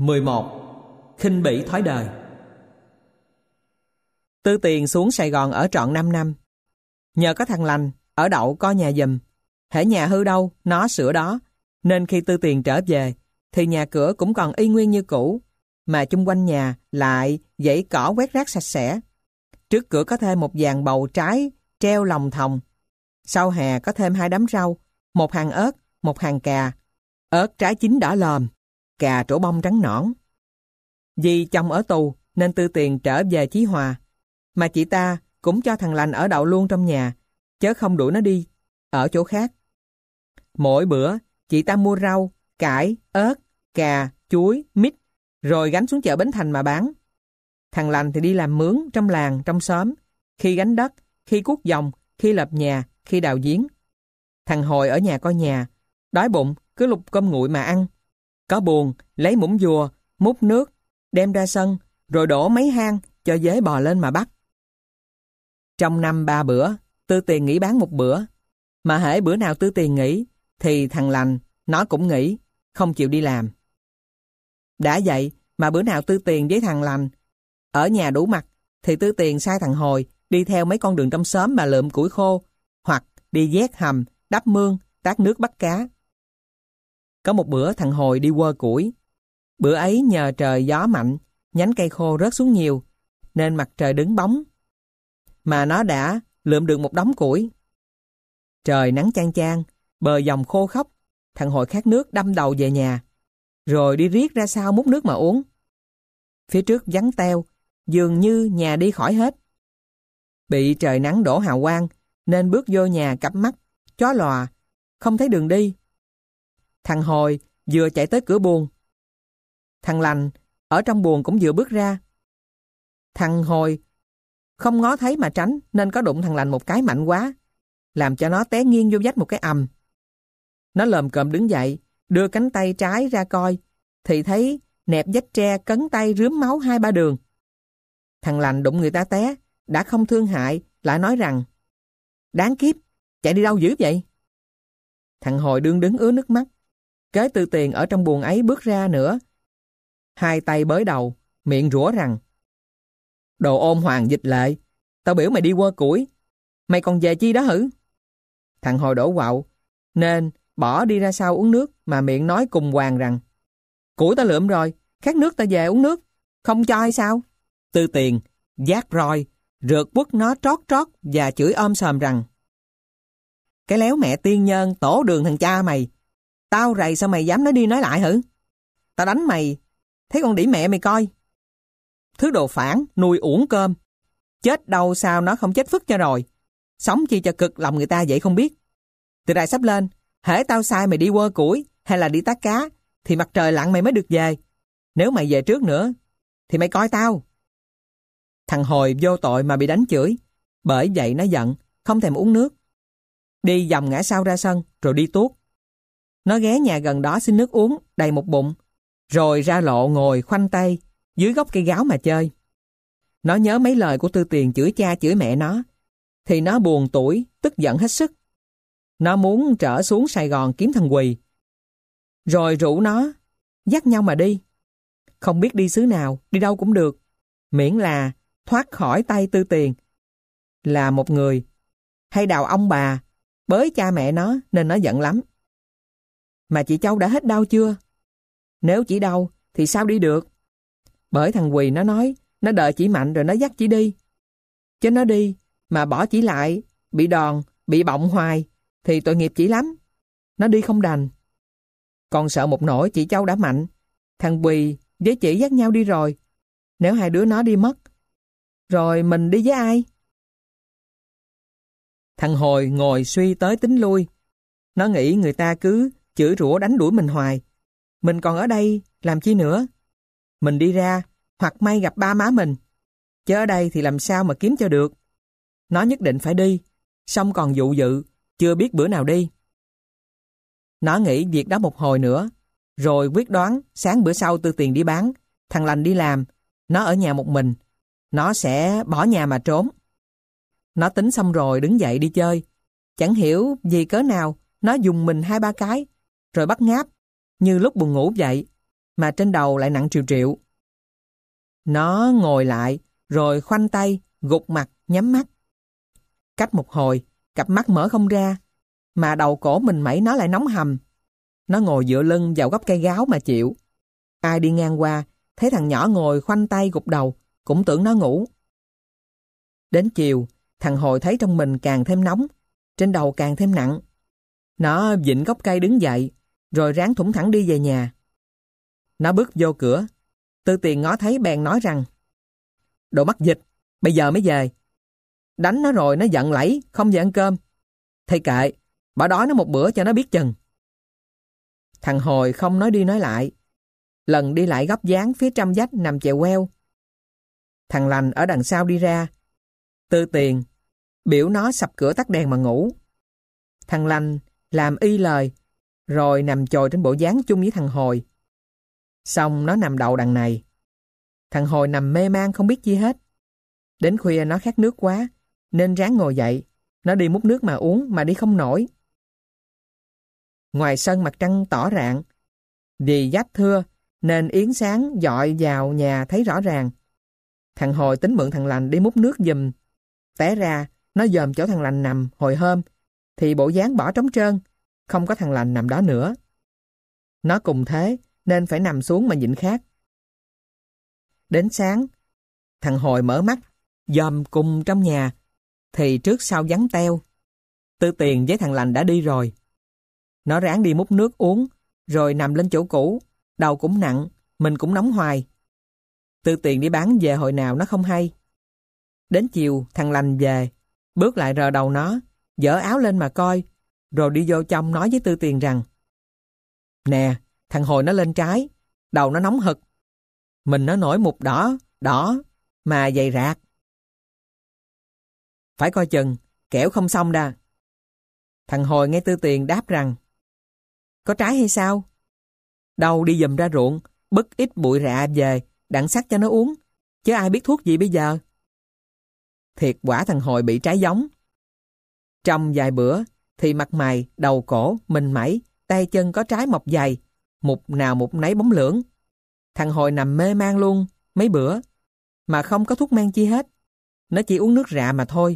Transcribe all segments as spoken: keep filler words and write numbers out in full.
mười một. Khinh bỉ thói đời. Tư Tiền xuống Sài Gòn ở trọn năm năm. Nhờ có thằng Lành ở đậu coi nhà giùm, hễ nhà hư đâu nó sửa đó, nên khi Tư Tiền trở về thì nhà cửa cũng còn y nguyên như cũ, mà chung quanh nhà lại dãy cỏ quét rác sạch sẽ. Trước cửa có thêm một dàn bầu trái treo lồng thòng. Sau hè có thêm hai đám rau, một hàng ớt, một hàng cà. Ớt trái chín đỏ lòm, cà trổ bông trắng nõn. Vì chồng ở tù nên Tư Tiền trở về Chí Hòa, mà chị ta cũng cho thằng Lành ở đậu luôn trong nhà, chớ không đuổi nó đi ở chỗ khác. Mỗi bữa chị ta mua rau, cải, ớt, cà, chuối, mít, rồi gánh xuống chợ Bến Thành mà bán. Thằng Lành thì đi làm mướn trong làng, trong xóm, khi gánh đất, khi cuốc vòng, khi lập nhà, khi đào giếng. Thằng Hồi ở nhà coi nhà, đói bụng cứ lục cơm nguội mà ăn. Có buồn lấy muỗng dùa, múc nước, đem ra sân, rồi đổ mấy hang cho dế bò lên mà bắt. Trong năm ba bữa, Tư Tiền nghỉ bán một bữa. Mà hễ bữa nào Tư Tiền nghỉ, thì thằng Lành nó cũng nghỉ, không chịu đi làm. Đã vậy mà bữa nào Tư Tiền với thằng Lành ở nhà đủ mặt, thì Tư Tiền sai thằng Hồi đi theo mấy con đường trong xóm mà lượm củi khô, hoặc đi vét hầm, đắp mương, tát nước bắt cá. Có một bữa thằng Hồi đi quơ củi. Bữa ấy nhờ trời gió mạnh, nhánh cây khô rớt xuống nhiều, nên mặt trời đứng bóng. Mà nó đã lượm được một đống củi. Trời nắng chang chang, bờ dòng khô khốc, thằng Hồi khát nước đâm đầu về nhà, rồi đi riết ra sau múc nước mà uống. Phía trước vắng teo, dường như nhà đi khỏi hết. Bị trời nắng đổ hào quang, nên bước vô nhà cặp mắt, chó lòa, không thấy đường đi. Thằng Hồi vừa chạy tới cửa buồng. Thằng Lành ở trong buồng cũng vừa bước ra. Thằng Hồi không ngó thấy mà tránh, nên có đụng thằng Lành một cái mạnh quá, làm cho nó té nghiêng vô vách một cái ầm. Nó lồm cồm đứng dậy, đưa cánh tay trái ra coi, thì thấy nẹp vách tre cấn tay rướm máu hai ba đường. Thằng Lành đụng người ta té, đã không thương hại, lại nói rằng: "Đáng kiếp, chạy đi đâu dữ vậy?" Thằng Hồi đương đứng ứa nước mắt. Kế Tư Tiền ở trong buồng ấy bước ra nữa, hai tay bới đầu, miệng rủa rằng: "Đồ ôn hoàng dịch lệ, tao biểu mày đi quơ củi, mày còn về chi đó hử?" Thằng Hồi đổ quạo, nên bỏ đi ra sau uống nước, mà miệng nói cùng hoàng rằng: "Củi tao lượm rồi, khát nước tao về uống nước, không cho hay sao?" Tư Tiền vác roi, rượt quất nó trót trót và chửi om sòm rằng: "Cái léo mẹ tiên nhân tổ đường thằng cha mày, tao rầy sao mày dám nói đi nói lại hử? Tao đánh mày, thấy con đĩ mẹ mày coi. Thứ đồ phản, nuôi uổng cơm. Chết đâu sao nó không chết phức cho rồi. Sống chi cho cực lòng người ta vậy không biết. Từ đây sắp lên, hễ tao sai mày đi quơ củi hay là đi tát cá, thì mặt trời lặn mày mới được về. Nếu mày về trước nữa, thì mày coi tao." Thằng Hồi vô tội mà bị đánh chửi, bởi vậy nó giận, không thèm uống nước. Đi vòng ngã sau ra sân, rồi đi tuốt. Nó ghé nhà gần đó xin nước uống đầy một bụng, rồi ra lộ ngồi khoanh tay dưới gốc cây gáo mà chơi. Nó nhớ mấy lời của Tư Tiền chửi cha chửi mẹ nó, thì nó buồn tủi, tức giận hết sức. Nó muốn trở xuống Sài Gòn kiếm thằng Quỳ, rồi rủ nó dắt nhau mà đi. Không biết đi xứ nào, đi đâu cũng được, miễn là thoát khỏi tay Tư Tiền. Là một người hay đào ông bà bới cha mẹ nó, nên nó giận lắm. Mà chị Châu đã hết đau chưa? Nếu chỉ đau thì sao đi được? Bởi thằng Quỳ nó nói nó đợi chị mạnh rồi nó dắt chị đi. Chứ nó đi mà bỏ chị lại, bị đòn, bị bọng hoài, thì tội nghiệp chị lắm. Nó đi không đành. Còn sợ một nỗi chị Châu đã mạnh, thằng Quỳ với chị dắt nhau đi rồi. Nếu hai đứa nó đi mất, rồi mình đi với ai? Thằng Hồi ngồi suy tới tính lui. Nó nghĩ người ta cứ chửi rủa đánh đuổi mình hoài, mình còn ở đây làm chi nữa? Mình đi ra, hoặc may gặp ba má mình, chứ ở đây thì làm sao mà kiếm cho được. Nó nhất định phải đi, xong còn dụ dự, chưa biết bữa nào đi. Nó nghĩ việc đó một hồi nữa, rồi quyết đoán sáng bữa sau Tư Tiền đi bán, thằng Lành đi làm, nó ở nhà một mình, nó sẽ bỏ nhà mà trốn. Nó tính xong rồi đứng dậy đi chơi. Chẳng hiểu vì cớ nào, nó dùng mình hai ba cái, rồi bắt ngáp, như lúc buồn ngủ vậy. mà trên đầu lại nặng triệu triệu. Nó ngồi lại, rồi khoanh tay, gục mặt, nhắm mắt. Cách một hồi, cặp mắt mở không ra, mà đầu cổ mình mẩy nó lại nóng hầm. Nó ngồi dựa lưng vào gốc cây gáo mà chịu. Ai đi ngang qua, thấy thằng nhỏ ngồi khoanh tay gục đầu, cũng tưởng nó ngủ. Đến chiều, thằng Hồi thấy trong mình càng thêm nóng, trên đầu càng thêm nặng. Nó vịn gốc cây đứng dậy, rồi ráng thủng thẳng đi về nhà. Nó bước vô cửa, Tư Tiền ngó thấy bèn nói rằng: "Đồ mắc dịch, bây giờ mới về. Đánh nó rồi nó giận lẫy, không về ăn cơm. Thầy kệ, bỏ đói nó một bữa cho nó biết chừng." Thằng Hồi không nói đi nói lại, lần đi lại góc dáng phía trăm vách nằm chèo queo. Thằng Lành ở đằng sau đi ra. Tư Tiền biểu nó sập cửa tắt đèn mà ngủ. Thằng Lành làm y lời, rồi nằm chồi trên bộ dáng chung với thằng Hồi. Xong nó nằm đậu đằng này. Thằng Hồi nằm mê man không biết chi hết. Đến khuya nó khát nước quá, nên ráng ngồi dậy. Nó đi múc nước mà uống mà đi không nổi. Ngoài sân mặt trăng tỏ rạng. Vì giáp thưa nên yến sáng dọi vào nhà thấy rõ ràng. Thằng Hồi tính mượn thằng Lành đi múc nước giùm. Té ra nó dòm chỗ thằng Lành nằm hồi hôm, thì bộ dáng bỏ trống trơn, không có thằng Lành nằm đó nữa. Nó cùng thế nên phải nằm xuống mà nhịn khát. Đến sáng, thằng Hồi mở mắt dòm cùng trong nhà, thì trước sau vắng teo. Tư Tiền với thằng Lành đã đi rồi. Nó ráng đi múc nước uống, rồi nằm lên chỗ cũ, đầu cũng nặng, mình cũng nóng hoài. Tư Tiền đi bán về hồi nào nó không hay. Đến chiều thằng Lành về, bước lại rờ đầu nó, dỡ áo lên mà coi, rồi đi vô trong nói với Tư Tiền rằng: "Nè, thằng Hồi nó lên trái, đầu nó nóng hực. Mình nó nổi mụn đỏ, đỏ, mà dày rạc. Phải coi chừng, kẻo không xong đà." Thằng Hồi nghe Tư Tiền đáp rằng: "Có trái hay sao? Đâu đi giùm ra ruộng, bứt ít bụi rạ về, đặng sắc cho nó uống, chứ ai biết thuốc gì bây giờ." Thiệt quả thằng Hồi bị trái giống. Trong vài bữa thì mặt mày, đầu cổ, mình mẩy, tay chân có trái mọc dày, mục nào mục nấy bóng lưỡng. Thằng Hồi nằm mê man luôn mấy bữa, mà không có thuốc men chi hết. Nó chỉ uống nước rạ mà thôi.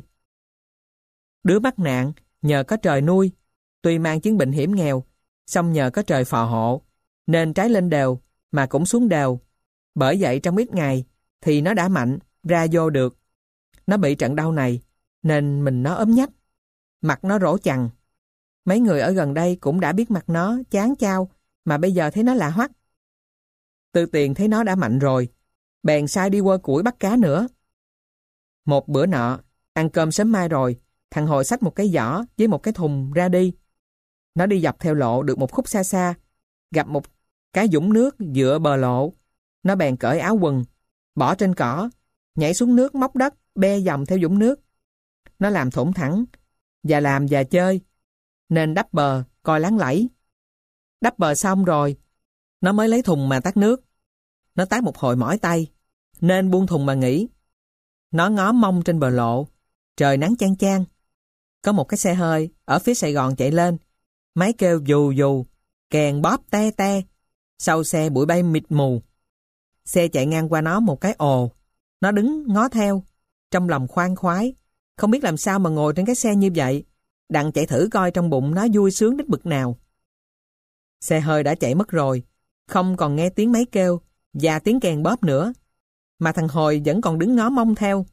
Đứa mắc nạn nhờ có trời nuôi, tuy mang chứng bệnh hiểm nghèo, song nhờ có trời phò hộ, nên trái lên đều mà cũng xuống đều. Bởi vậy trong ít ngày thì nó đã mạnh ra vô được. Nó bị trận đau này nên mình nó ốm nhách, mặt nó rỗ chằng. Mấy người ở gần đây cũng đã biết mặt nó chán chao, mà bây giờ thấy nó lạ hoắc. Tư Tiền thấy nó đã mạnh rồi, bèn sai đi quơ củi bắt cá nữa. Một bữa nọ, ăn cơm sớm mai rồi, thằng Hồi xách một cái giỏ với một cái thùng ra đi. Nó đi dọc theo lộ được một khúc xa xa, gặp một cái vũng nước dựa bờ lộ. Nó bèn cởi áo quần, bỏ trên cỏ, nhảy xuống nước móc đất, be dòng theo vũng nước. Nó làm thủng thẳng, và làm và chơi, nên đắp bờ, coi láng lẫy. Đắp bờ xong rồi, nó mới lấy thùng mà tát nước. Nó tát một hồi mỏi tay, nên buông thùng mà nghỉ. Nó ngó mông trên bờ lộ, trời nắng chang chang. Có một cái xe hơi ở phía Sài Gòn chạy lên, máy kêu dù dù, kèn bóp te te, sau xe bụi bay mịt mù. Xe chạy ngang qua nó một cái ồ, nó đứng ngó theo, trong lòng khoan khoái, không biết làm sao mà ngồi trên cái xe như vậy, đặng chạy thử coi trong bụng nó vui sướng đến bực nào. Xe hơi đã chạy mất rồi, không còn nghe tiếng máy kêu và tiếng kèn bóp nữa, mà thằng Hồi vẫn còn đứng ngó mông theo.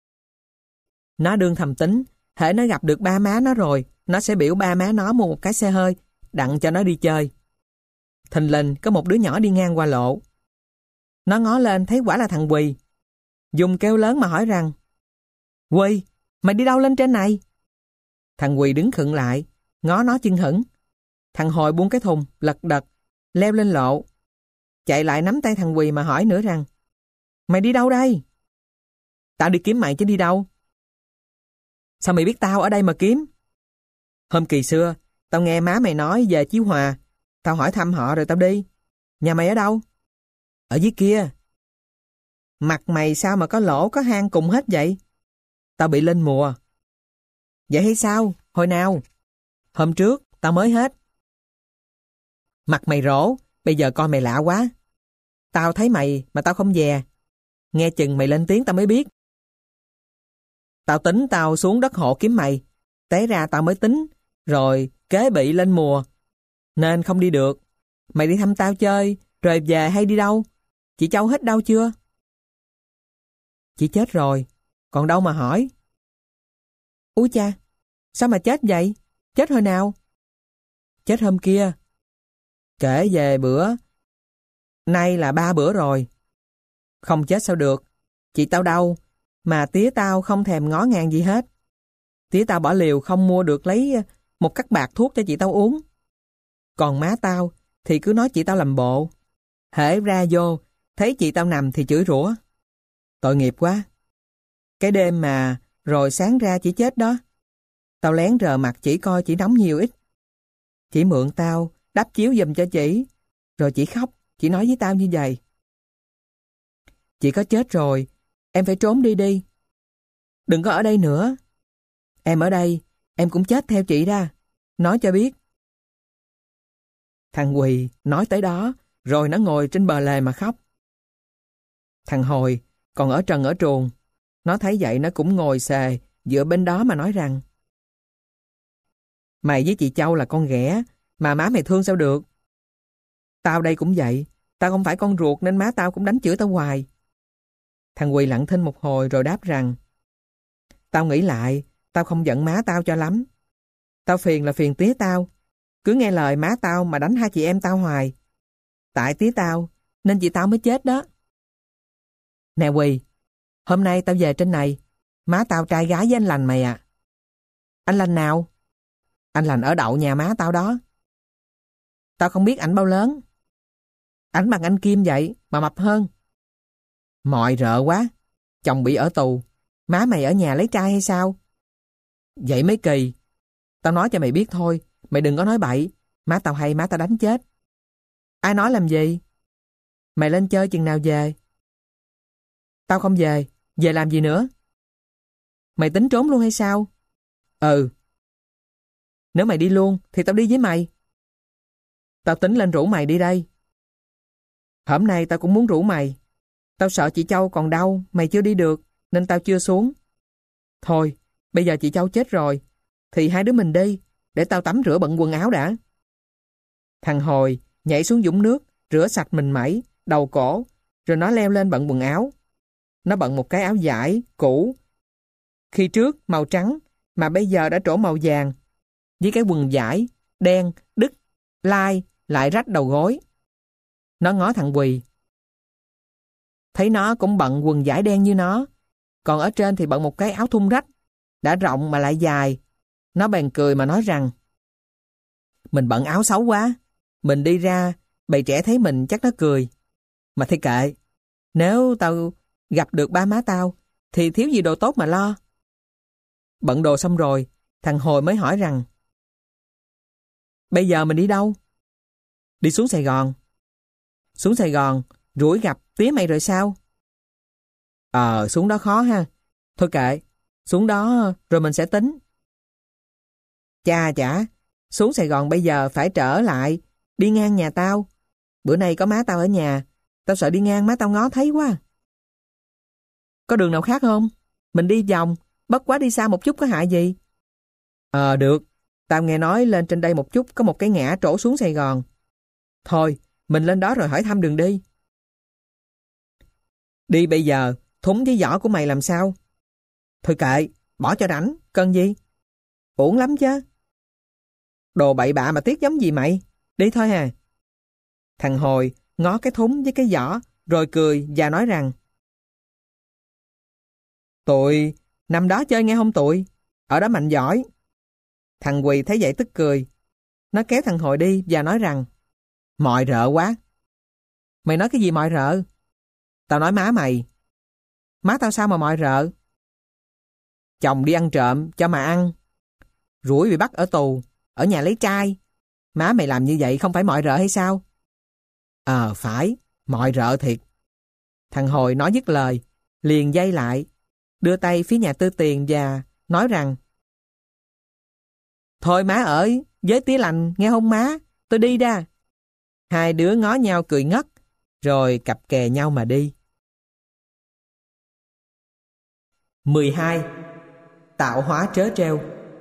Nó đương thầm tính, hễ nó gặp được ba má nó rồi, nó sẽ biểu ba má nó mua một cái xe hơi, đặng cho nó đi chơi. Thình lình có một đứa nhỏ đi ngang qua lộ. Nó ngó lên thấy quả là thằng Quỳ. Dùng kêu lớn mà hỏi rằng: "Quỳ, mày đi đâu lên trên này?" Thằng Quỳ đứng khựng lại, ngó nó chưng hửng. Thằng Hồi buông cái thùng, lật đật, leo lên lộ. Chạy lại nắm tay thằng Quỳ mà hỏi nữa rằng: "Mày đi đâu đây?" "Tao đi kiếm mày chứ đi đâu." "Sao mày biết tao ở đây mà kiếm?" "Hôm kỳ xưa, tao nghe má mày nói về Chí Hòa. Tao hỏi thăm họ rồi tao đi. Nhà mày ở đâu?" "Ở dưới kia." "Mặt mày sao mà có lỗ có hang cùng hết vậy?" "Tao bị lên mùa." "Vậy hay sao? Hồi nào?" "Hôm trước, tao mới hết." "Mặt mày rỗ, bây giờ coi mày lạ quá. Tao thấy mày mà tao không dè. Nghe chừng mày lên tiếng tao mới biết. Tao tính tao xuống đất hộ kiếm mày. Té ra tao mới tính, rồi kế bị lên mùa, nên không đi được. Mày đi thăm tao chơi, rồi về hay đi đâu? Chị Châu hết đâu chưa? Chị chết rồi, còn đâu mà hỏi. Úi cha, sao mà chết vậy? Chết hồi nào? Chết hôm kia. Kể về bữa, nay là ba bữa rồi. Không chết sao được. Chị tao đâu, mà tía tao không thèm ngó ngàng gì hết. Tía tao bỏ liều không mua được lấy một cắc bạc thuốc cho chị tao uống. Còn má tao thì cứ nói chị tao làm bộ. Hễ ra vô, thấy chị tao nằm thì chửi rủa. Tội nghiệp quá. Cái đêm mà rồi sáng ra chị chết đó. Tao lén rờ mặt chỉ coi chị nóng nhiều ít. Chị mượn tao đắp chiếu giùm cho chị. Rồi chị khóc, chị nói với tao như vậy. Chị có chết rồi, em phải trốn đi đi. Đừng có ở đây nữa. Em ở đây, em cũng chết theo chị ra. Nói cho biết. Thằng Quỳ nói tới đó, rồi nó ngồi trên bờ lề mà khóc. Thằng Hồi còn ở trần ở truồng. Nó thấy vậy nó cũng ngồi xề dựa bên đó mà nói rằng: Mày với chị Châu là con ghẻ, mà má mày thương sao được? Tao đây cũng vậy. Tao không phải con ruột nên má tao cũng đánh chửi tao hoài. Thằng Quỳ lặng thinh một hồi rồi đáp rằng: Tao nghĩ lại, tao không giận má tao cho lắm. Tao phiền là phiền tía tao. Cứ nghe lời má tao mà đánh hai chị em tao hoài. Tại tía tao, nên chị tao mới chết đó. Nè Quỳ, hôm nay tao về trên này, má tao trai gái với anh Lành mày à. Anh Lành nào? Anh Lành ở đậu nhà má tao đó. Tao không biết ảnh bao lớn. Ảnh bằng anh Kim vậy, mà mập hơn. Mọi rợ quá. Chồng bị ở tù, má mày ở nhà lấy trai hay sao? Vậy mới kỳ. Tao nói cho mày biết thôi, mày đừng có nói bậy. Má tao hay má tao đánh chết. Ai nói làm gì? Mày lên chơi chừng nào về? Tao không về. Về làm gì nữa? Mày tính trốn luôn hay sao? Ừ. Nếu mày đi luôn thì tao đi với mày. Tao tính lên rủ mày đi đây. Hôm nay tao cũng muốn rủ mày. Tao sợ chị Châu còn đau, mày chưa đi được, nên tao chưa xuống. Thôi, bây giờ chị Châu chết rồi, thì hai đứa mình đi, để tao tắm rửa bận quần áo đã. Thằng Hồi nhảy xuống vũng nước, rửa sạch mình mẩy, đầu cổ, rồi nó leo lên bận quần áo. Nó bận một cái áo vải, cũ. Khi trước màu trắng, mà bây giờ đã trổ màu vàng, với cái quần vải, đen, đứt, lai, lại rách đầu gối. Nó ngó thằng Quỳ. Thấy nó cũng bận quần vải đen như nó, còn ở trên thì bận một cái áo thun rách, đã rộng mà lại dài. Nó bèn cười mà nói rằng: Mình bận áo xấu quá, mình đi ra, bầy trẻ thấy mình chắc nó cười. Mà thấy kệ, nếu tao gặp được ba má tao, thì thiếu gì đồ tốt mà lo. Bận đồ xong rồi, thằng Hồi mới hỏi rằng: Bây giờ mình đi đâu? Đi xuống Sài Gòn. Xuống Sài Gòn, rủi gặp tía mày rồi sao? Ờ, xuống đó khó ha. Thôi kệ, xuống đó rồi mình sẽ tính. Chà chả, xuống Sài Gòn bây giờ phải trở lại, đi ngang nhà tao. Bữa nay có má tao ở nhà, tao sợ đi ngang má tao ngó thấy quá. Có đường nào khác không? Mình đi vòng, bất quá đi xa một chút có hại gì? Ờ, được. Tao nghe nói lên trên đây một chút có một cái ngã trổ xuống Sài Gòn. Thôi, mình lên đó rồi hỏi thăm đường đi. Đi bây giờ, thúng với giỏ của mày làm sao? Thôi kệ, bỏ cho rảnh, cần gì? Uổng lắm chứ. Đồ bậy bạ mà tiếc giống gì mày? Đi thôi hà. Thằng Hồi ngó cái thúng với cái giỏ, rồi cười và nói rằng: Tụi, năm đó chơi nghe không tụi? Ở đó mạnh giỏi. Thằng Quỳ thấy vậy tức cười. Nó kéo thằng Hồi đi và nói rằng: Mọi rợ quá. Mày nói cái gì mọi rợ? Tao nói má mày. Má tao sao mà mọi rợ? Chồng đi ăn trộm cho mà ăn, rủi bị bắt ở tù, ở nhà lấy trai. Má mày làm như vậy không phải mọi rợ hay sao? Ờ phải, mọi rợ thiệt. Thằng Hồi nói dứt lời, liền dây lại, đưa tay phía nhà Tư Tiền và nói rằng: Thôi má ở với tía Lành nghe không má, tôi đi ra. Hai đứa ngó nhau cười ngất, rồi cặp kè nhau mà đi. mười hai. Tạo hóa trớ trêu.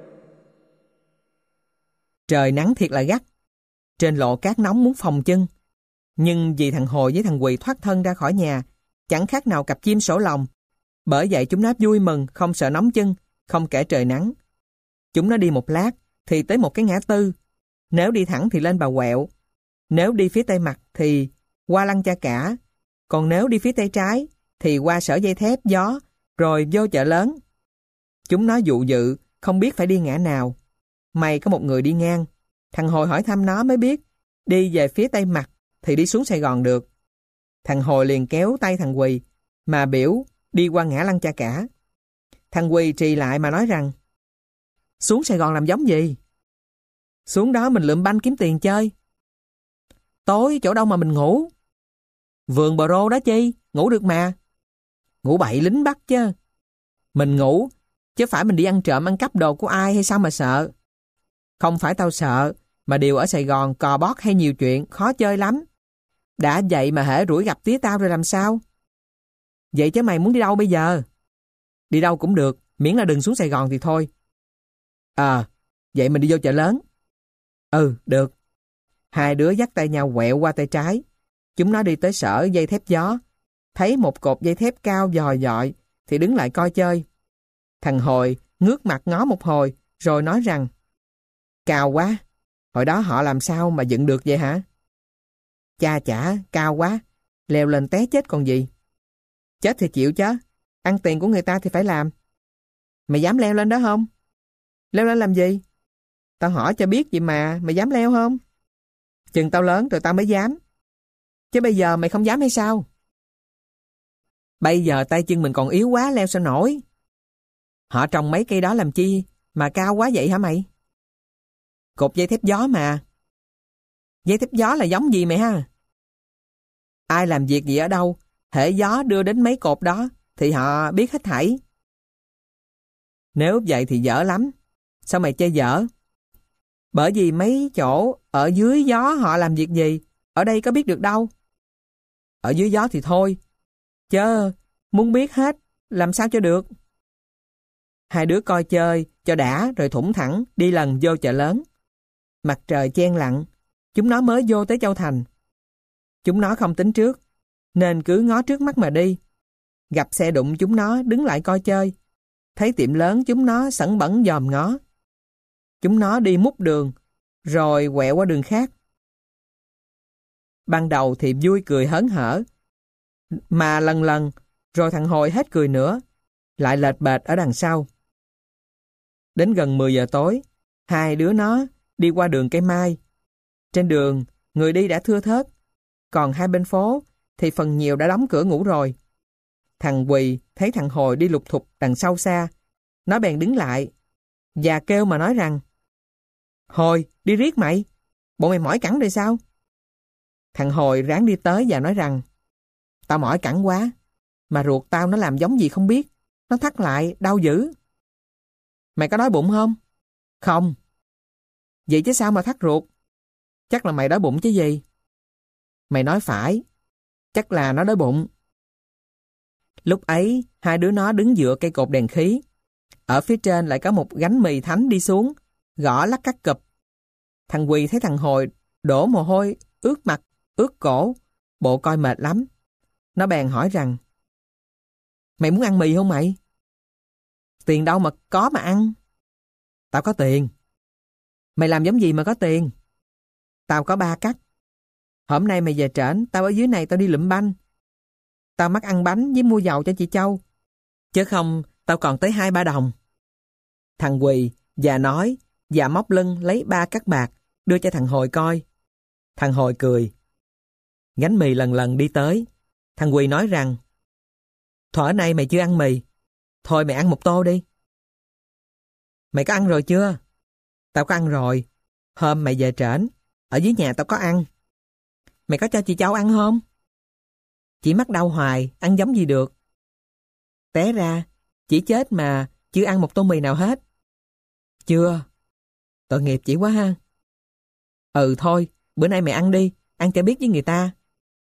Trời nắng thiệt là gắt, trên lộ cát nóng muốn phồng chân. Nhưng vì thằng Hồi với thằng Quỳ thoát thân ra khỏi nhà, chẳng khác nào cặp chim sổ lòng. Bởi vậy chúng nó vui mừng, không sợ nóng chân, không kể trời nắng. Chúng nó đi một lát, thì tới một cái ngã tư. Nếu đi thẳng thì lên Bà Quẹo. Nếu đi phía tây mặt thì qua Lăng Cha Cả. Còn nếu đi phía tây trái thì qua Sở Dây Thép Gió, rồi vô chợ lớn. Chúng nó dụ dự, không biết phải đi ngã nào. May có một người đi ngang. Thằng Hồi hỏi thăm nó mới biết, đi về phía tây mặt thì đi xuống Sài Gòn được. Thằng Hồi liền kéo tay thằng Quỳ, mà biểu đi qua ngã Lăng Cha Cả. Thằng Quỳ trì lại mà nói rằng, xuống Sài Gòn làm giống gì? Xuống đó mình lượm banh kiếm tiền chơi. Tối chỗ đâu mà mình ngủ? Vườn Bờ Rô đó chi, ngủ được mà. Ngủ bậy lính bắt chứ. Mình ngủ, chứ phải mình đi ăn trộm ăn cắp đồ của ai hay sao mà sợ. Không phải tao sợ, mà điều ở Sài Gòn cò bót hay nhiều chuyện, khó chơi lắm. Đã vậy mà hễ rủi gặp tía tao rồi làm sao? Vậy chứ mày muốn đi đâu bây giờ? Đi đâu cũng được, miễn là đừng xuống Sài Gòn thì thôi. Ờ, vậy mình đi vô chợ lớn. Ừ, được. Hai đứa dắt tay nhau quẹo qua tay trái. Chúng nó đi tới Sở Dây Thép Gió. Thấy một cột dây thép cao dòi dọi thì đứng lại coi chơi. Thằng Hồi ngước mặt ngó một hồi rồi nói rằng, cao quá, hồi đó họ làm sao mà dựng được vậy hả? Cha chả, cao quá, leo lên té chết còn gì. Chết thì chịu chứ, ăn tiền của người ta thì phải làm. Mày dám leo lên đó không? Leo lên làm gì? Tao hỏi cho biết vậy mà, mày dám leo không? Chừng tao lớn rồi tao mới dám. Chứ bây giờ mày không dám hay sao? Bây giờ tay chân mình còn yếu quá, leo sao nổi? Họ trồng mấy cây đó làm chi mà cao quá vậy hả mày? Cột dây thép gió mà. Dây thép gió là giống gì mày ha? Ai làm việc gì ở đâu, hễ gió đưa đến mấy cột đó thì họ biết hết thảy. Nếu vậy thì dở lắm. Sao mày chơi dở? Bởi vì mấy chỗ ở dưới gió họ làm việc gì, ở đây có biết được đâu. Ở dưới gió thì thôi, chớ muốn biết hết, làm sao cho được. Hai đứa coi chơi cho đã rồi thủng thẳng đi lần vô chợ lớn. Mặt trời chen lặng, chúng nó mới vô tới Châu Thành. Chúng nó không tính trước, nên cứ ngó trước mắt mà đi. Gặp xe đụng chúng nó đứng lại coi chơi. Thấy tiệm lớn chúng nó sẵn bẩn dòm ngó. Chúng nó đi múc đường, rồi quẹo qua đường khác. Ban đầu thì vui cười hớn hở, mà lần lần, rồi thằng Hồi hết cười nữa, lại lệch bệt ở đằng sau. Đến gần mười giờ tối, hai đứa nó đi qua đường Cây Mai. Trên đường, người đi đã thưa thớt, còn hai bên phố thì phần nhiều đã đóng cửa ngủ rồi. Thằng Quỳ thấy thằng Hồi đi lục thục đằng sau xa, nó bèn đứng lại và kêu mà nói rằng, Hồi, đi riết mày, bộ mày mỏi cẳng rồi sao? Thằng Hồi ráng đi tới và nói rằng, tao mỏi cẳng quá, mà ruột tao nó làm giống gì không biết, nó thắt lại, đau dữ. Mày có đói bụng không? Không. Vậy chứ sao mà thắt ruột? Chắc là mày đói bụng chứ gì? Mày nói phải, chắc là nó đói bụng. Lúc ấy, hai đứa nó đứng dựa cây cột đèn khí. Ở phía trên lại có một gánh mì thánh đi xuống, gõ lắc cắt cụp. Thằng Quỳ thấy thằng Hồi đổ mồ hôi, ướt mặt, ướt cổ, bộ coi mệt lắm. Nó bèn hỏi rằng, mày muốn ăn mì không mày? Tiền đâu mà có mà ăn? Tao có tiền. Mày làm giống gì mà có tiền? Tao có ba cắt. Hôm nay mày về trển, tao ở dưới này tao đi lụm banh. Tao mắc ăn bánh với mua dầu cho chị Châu. Chứ không, tao còn tới hai ba đồng. Thằng Quỳ và nói và móc lưng lấy ba cắt bạc đưa cho thằng Hồi coi. Thằng Hồi cười. Gánh mì lần lần đi tới. Thằng Quỳ nói rằng, thuở nay mày chưa ăn mì, thôi mày ăn một tô đi. Mày có ăn rồi chưa? Tao có ăn rồi. Hôm mày về trển, ở dưới nhà tao có ăn. Mày có cho chị Châu ăn không? Chị mắc đau hoài, ăn giống gì được. Té ra, chỉ chết mà chưa ăn một tô mì nào hết. Chưa. Tội nghiệp chị quá ha. Ừ thôi, bữa nay mày ăn đi, ăn cho biết với người ta.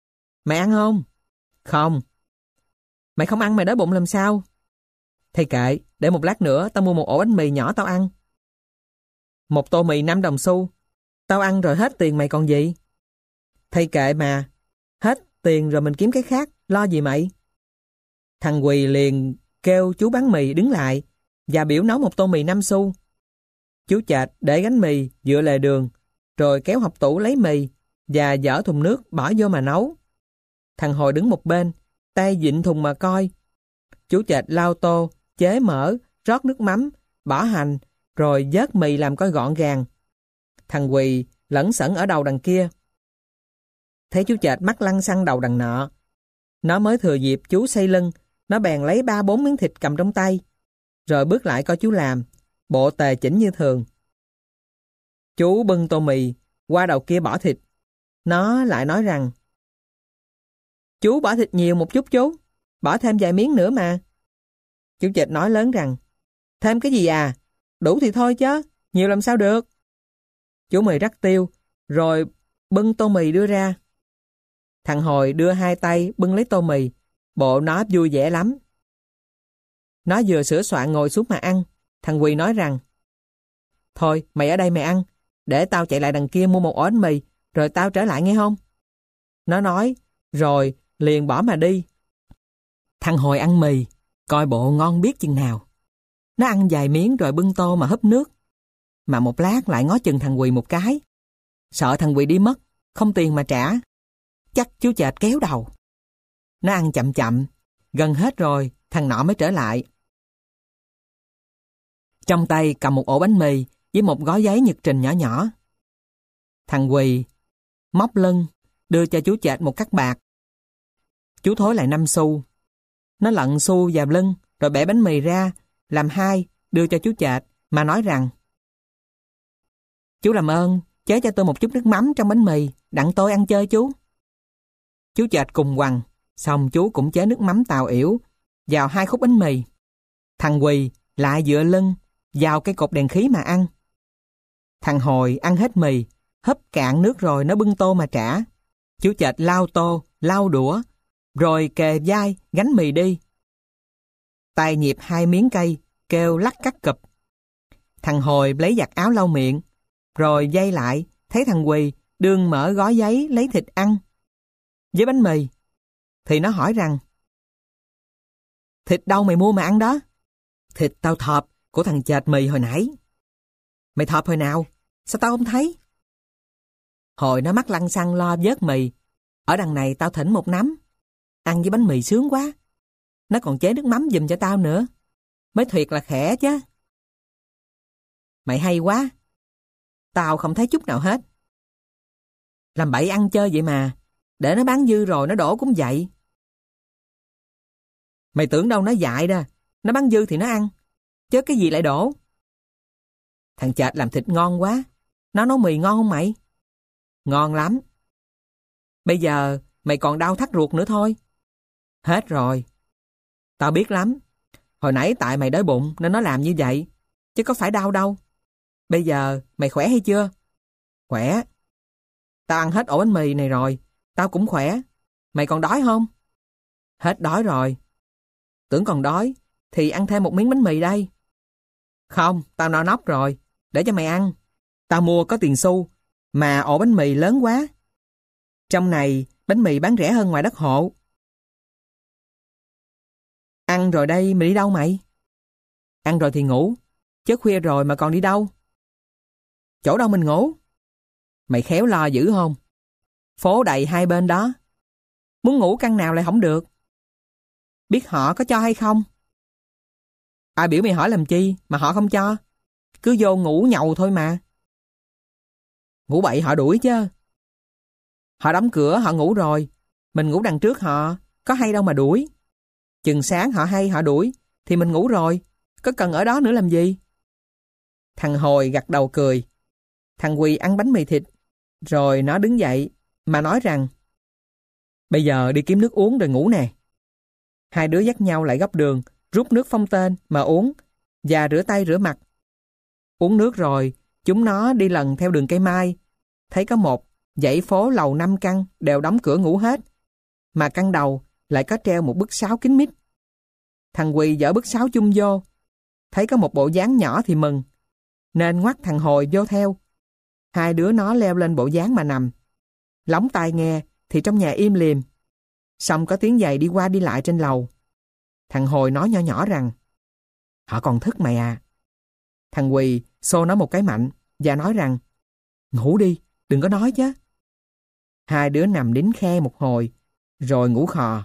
Mày ăn không? Không. Mày không ăn mày đói bụng làm sao? Thầy kệ, để một lát nữa tao mua một ổ bánh mì nhỏ tao ăn. Một tô mì năm đồng xu. Tao ăn rồi hết tiền mày còn gì? Thầy kệ mà. Hết tiền rồi mình kiếm cái khác, lo gì mày? Thằng Quỳ liền kêu chú bán mì đứng lại và biểu nấu một tô mì năm xu. Chú Chệch để gánh mì dựa lề đường, rồi kéo hộc tủ lấy mì và dỡ thùng nước bỏ vô mà nấu. Thằng Hồi đứng một bên, tay vịn thùng mà coi. Chú Chệch lau tô, chế mỡ, rót nước mắm, bỏ hành, rồi vớt mì làm coi gọn gàng. Thằng Quỳ lẩn xẩn ở đầu đằng kia. Thấy chú Chệch mắt lăng xăng đầu đằng nọ. Nó mới thừa dịp chú xây lưng, nó bèn lấy ba bốn miếng thịt cầm trong tay, rồi bước lại coi chú làm, bộ tề chỉnh như thường. Chú bưng tô mì, qua đầu kia bỏ thịt. Nó lại nói rằng, chú bỏ thịt nhiều một chút chú, bỏ thêm vài miếng nữa mà. Chú Chệch nói lớn rằng, thêm cái gì à, đủ thì thôi chứ, nhiều làm sao được. Chú Mì rắc tiêu, rồi bưng tô mì đưa ra. Thằng Hồi đưa hai tay bưng lấy tô mì, bộ nó vui vẻ lắm. Nó vừa sửa soạn ngồi xuống mà ăn. Thằng Quỳ nói rằng, thôi mày ở đây mày ăn, để tao chạy lại đằng kia mua một ổ bánh mì, rồi tao trở lại nghe không? Nó nói, rồi liền bỏ mà đi. Thằng Hồi ăn mì, coi bộ ngon biết chừng nào. Nó ăn vài miếng rồi bưng tô mà húp nước. Mà một lát lại ngó chừng thằng Quỳ một cái. Sợ thằng Quỳ đi mất, không tiền mà trả. Chắc chú Chệch kéo đầu. Nó ăn chậm chậm, gần hết rồi, thằng nọ mới trở lại. Trong tay cầm một ổ bánh mì với một gói giấy nhật trình nhỏ nhỏ. Thằng Quỳ móc lưng, đưa cho chú Chệch một cắc bạc. Chú thối lại năm xu. Nó lận xu vào lưng, rồi bẻ bánh mì ra, làm hai, đưa cho chú Chệch, mà nói rằng, chú làm ơn, chế cho tôi một chút nước mắm trong bánh mì, đặng tôi ăn chơi chú. Chú Chệch cùng quằn, xong chú cũng chế nước mắm tàu yểu vào hai khúc bánh mì. Thằng Quỳ lại dựa lưng vào cái cột đèn khí mà ăn. Thằng Hồi ăn hết mì, húp cạn nước rồi nó bưng tô mà trả. Chú Chệch lau tô, lau đũa, rồi kề vai gánh mì đi. Tay nhịp hai miếng cây, kêu lắc cắt cụp. Thằng Hồi lấy giặt áo lau miệng, rồi dây lại, thấy thằng Quỳ đương mở gói giấy lấy thịt ăn với bánh mì, thì nó hỏi rằng, thịt đâu mày mua mà ăn đó? Thịt tao thọp của thằng Chệch mì hồi nãy. Mày thọp hồi nào? Sao tao không thấy? Hồi nó mắt lăng xăng lo vớt mì. Ở đằng này tao thỉnh một nắm, ăn với bánh mì sướng quá. Nó còn chế nước mắm giùm cho tao nữa, mới thiệt là khỏe chứ. Mày hay quá. Tao không thấy chút nào hết. Làm bậy ăn chơi vậy mà, để nó bán dư rồi nó đổ cũng vậy. Mày tưởng đâu nó dại đó, nó bán dư thì nó ăn, chứ cái gì lại đổ. Thằng Chệch làm thịt ngon quá. Nó nấu mì ngon không mày? Ngon lắm. Bây giờ mày còn đau thắt ruột nữa thôi. Hết rồi. Tao biết lắm. Hồi nãy tại mày đói bụng nên nó làm như vậy, chứ có phải đau đâu. Bây giờ mày khỏe hay chưa? Khỏe. Tao ăn hết ổ bánh mì này rồi, tao cũng khỏe. Mày còn đói không? Hết đói rồi. Tưởng còn đói thì ăn thêm một miếng bánh mì đây. Không, tao no nóc rồi, để cho mày ăn. Tao mua có tiền xu, mà ổ bánh mì lớn quá. Trong này bánh mì bán rẻ hơn ngoài đất hộ. Ăn rồi đây mày đi đâu mày? Ăn rồi thì ngủ, chứ khuya rồi mà còn đi đâu? Chỗ đâu mình ngủ? Mày khéo lo dữ không? Phố đầy hai bên đó. Muốn ngủ căn nào lại không được. Biết họ có cho hay không? Ai biểu mày hỏi làm chi mà họ không cho? Cứ vô ngủ nhậu thôi mà. Ngủ bậy họ đuổi chứ. Họ đóng cửa họ ngủ rồi, mình ngủ đằng trước họ, có hay đâu mà đuổi. Chừng sáng họ hay họ đuổi, thì mình ngủ rồi, có cần ở đó nữa làm gì? Thằng Hồi gật đầu cười. Thằng Quỳ ăn bánh mì thịt, rồi nó đứng dậy, mà nói rằng, bây giờ đi kiếm nước uống rồi ngủ nè. Hai đứa dắt nhau lại góc đường, rút nước phong tên mà uống, và rửa tay rửa mặt. Uống nước rồi, chúng nó đi lần theo đường cây mai, thấy có một dãy phố lầu năm căn đều đóng cửa ngủ hết. mà căn đầu lại có treo một bức sáo kín mít. Thằng Quỳ dở bức sáo chung vô, thấy có một bộ dáng nhỏ thì mừng, nên ngoắt thằng Hồi vô theo. Hai đứa nó leo lên bộ dáng mà nằm. Lóng tai nghe thì trong nhà im lìm. Xong có tiếng giày đi qua đi lại trên lầu. Thằng Hồi nói nhỏ nhỏ rằng: "Họ còn thức mày à." Thằng Quỳ xô nó một cái mạnh và nói rằng: "Ngủ đi, đừng có nói chứ." Hai đứa nằm đính khe một hồi, rồi ngủ khò.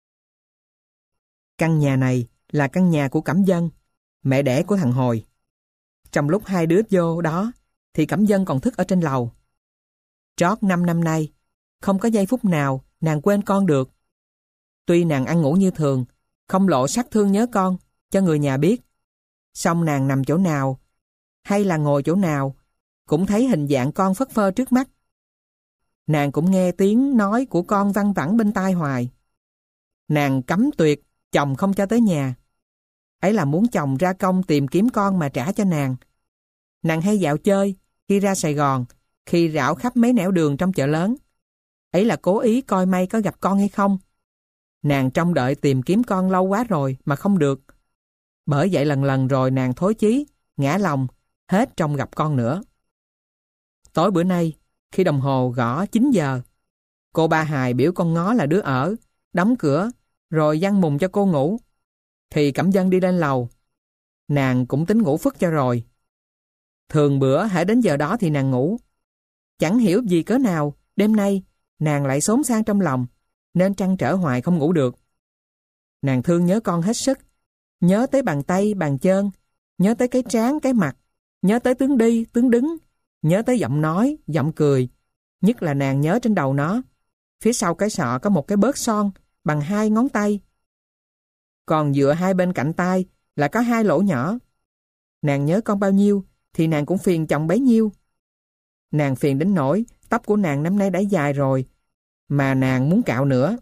Căn nhà này là căn nhà của Cẩm Vân, mẹ đẻ của thằng Hồi. Trong lúc hai đứa vô đó, thì Cẩm Vân còn thức ở trên lầu. Trót năm năm nay, không có giây phút nào nàng quên con được. Tuy nàng ăn ngủ như thường, không lộ sắc thương nhớ con cho người nhà biết, song nàng nằm chỗ nào hay là ngồi chỗ nào cũng thấy hình dạng con phất phơ trước mắt. Nàng cũng nghe tiếng nói của con văng vẳng bên tai hoài. Nàng cấm tuyệt chồng không cho tới nhà. Ấy là muốn chồng ra công tìm kiếm con mà trả cho nàng. Nàng hay dạo chơi khi ra Sài Gòn, khi rảo khắp mấy nẻo đường trong chợ lớn. Ấy là cố ý coi may có gặp con hay không. Nàng trông đợi tìm kiếm con lâu quá rồi mà không được. Bởi vậy lần lần rồi nàng thối chí, ngã lòng, hết trông gặp con nữa. Tối bữa nay, khi đồng hồ gõ chín giờ, cô ba Hài biểu con Ngó là đứa ở, đóng cửa, rồi giăng mùng cho cô ngủ. Thì Cẩm Vân đi lên lầu. Nàng cũng tính ngủ phức cho rồi. Thường bữa hễ đến giờ đó thì nàng ngủ. Chẳng hiểu vì cớ nào, đêm nay nàng lại xốn sang trong lòng, nên trăn trở hoài không ngủ được. Nàng thương nhớ con hết sức, nhớ tới bàn tay, bàn chân, nhớ tới cái trán, cái mặt, nhớ tới tướng đi, tướng đứng, nhớ tới giọng nói, giọng cười. Nhất là nàng nhớ trên đầu nó, phía sau cái sọ có một cái bớt son bằng hai ngón tay. Còn dựa hai bên cạnh tai là có hai lỗ nhỏ. Nàng nhớ con bao nhiêu thì nàng cũng phiền chồng bấy nhiêu. Nàng phiền đến nỗi tóc của nàng năm nay đã dài rồi, mà nàng muốn cạo nữa.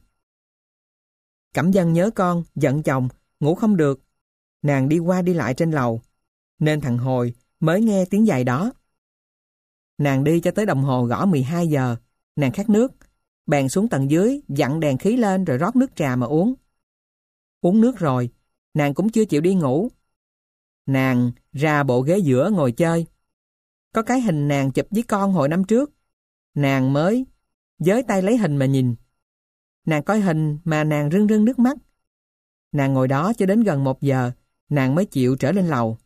Cẩm Vân nhớ con, giận chồng, ngủ không được. Nàng đi qua đi lại trên lầu, nên thằng Hồi mới nghe tiếng giày đó. Nàng đi cho tới đồng hồ gõ mười hai giờ, nàng khát nước, bèn xuống tầng dưới, dặn đèn khí lên rồi rót nước trà mà uống. Uống nước rồi, nàng cũng chưa chịu đi ngủ. Nàng ra bộ ghế giữa ngồi chơi. Có cái hình nàng chụp với con hồi năm trước. Nàng mới giới tay lấy hình mà nhìn. Nàng coi hình mà nàng rưng rưng nước mắt. Nàng ngồi đó cho đến gần một giờ, nàng mới chịu trở lên lầu.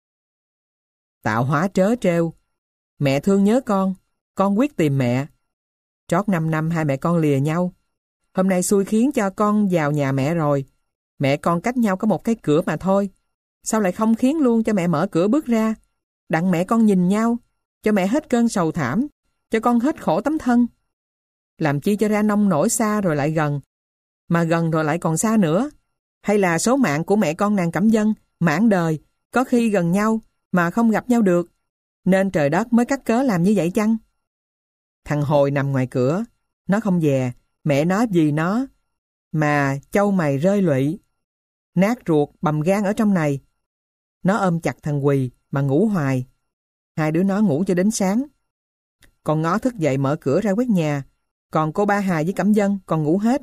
Tạo hóa trớ trêu. Mẹ thương nhớ con, con quyết tìm mẹ. Trót năm năm hai mẹ con lìa nhau. Hôm nay xui khiến cho con vào nhà mẹ rồi. Mẹ con cách nhau có một cái cửa mà thôi. Sao lại không khiến luôn cho mẹ mở cửa bước ra, đặng mẹ con nhìn nhau, cho mẹ hết cơn sầu thảm, cho con hết khổ tấm thân. Làm chi cho ra nông nổi xa rồi lại gần, mà gần rồi lại còn xa nữa. Hay là số mạng của mẹ con nàng Cẩm Vân, mãn đời, có khi gần nhau mà không gặp nhau được, nên trời đất mới cắt cớ làm như vậy chăng? Thằng Hồi nằm ngoài cửa, nó không dè, mẹ nói gì nó, mà châu mày rơi lụy, nát ruột bầm gan ở trong này. Nó ôm chặt thằng Quỳ mà ngủ hoài. Hai đứa nó ngủ cho đến sáng. Con Ngó thức dậy mở cửa ra quét nhà, còn cô ba Hài với Cẩm Vân còn ngủ hết.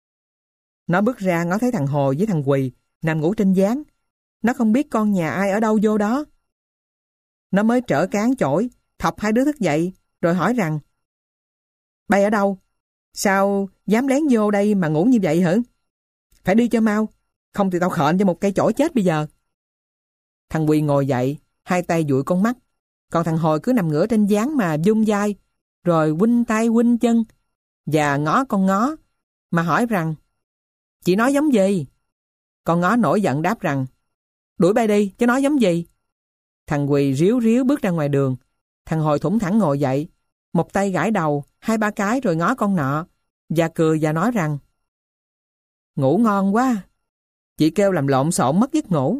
Nó bước ra ngó thấy thằng Hồi với thằng Quỳ nằm ngủ trên gián. Nó không biết con nhà ai ở đâu vô đó. Nó mới trở cán chổi, thọc hai đứa thức dậy, rồi hỏi rằng: "Bay ở đâu? Sao dám lén vô đây mà ngủ như vậy hả? Phải đi cho mau, không thì tao khệnh cho một cây chổi chết bây giờ." Thằng Quỳ ngồi dậy, hai tay dụi con mắt, còn thằng Hồi cứ nằm ngửa trên gián mà vung vai, rồi huynh tay huynh chân, và ngó con Ngó, mà hỏi rằng: "Chị nói giống gì?" Con Ngó nổi giận đáp rằng: "Đuổi bay đi, chứ nói giống gì." Thằng Quỳ ríu ríu bước ra ngoài đường. Thằng Hồi thủng thẳng ngồi dậy, một tay gãi đầu, hai ba cái rồi ngó con nọ, và cười và nói rằng: "Ngủ ngon quá, chị kêu làm lộn xộn mất giấc ngủ."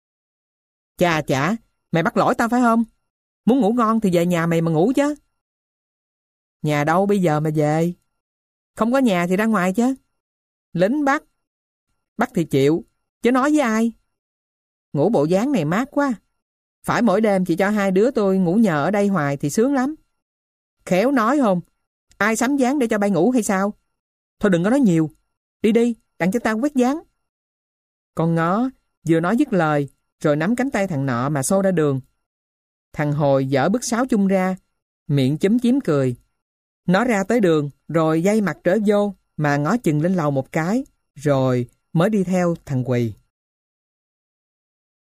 "Chà chả, mày bắt lỗi tao phải không? Muốn ngủ ngon thì về nhà mày mà ngủ chứ." "Nhà đâu bây giờ mà về? Không có nhà thì ra ngoài chứ. Lính bắt, bắt thì chịu, chứ nói với ai. Ngủ bộ dáng này mát quá. Phải mỗi đêm chị cho hai đứa tôi ngủ nhờ ở đây hoài thì sướng lắm. Khéo nói không, ai sắm dáng để cho bay ngủ hay sao? Thôi đừng có nói nhiều, Đi đi, đặng cho ta quét dáng. Con ngó vừa nói dứt lời, rồi nắm cánh tay thằng nọ mà xô ra đường. Thằng Hồi dở bức sáo chung ra, miệng chúm chím cười. Nó ra tới đường, rồi dây mặt trở vô, mà ngó chừng lên lầu một cái, rồi mới đi theo thằng Quỳ.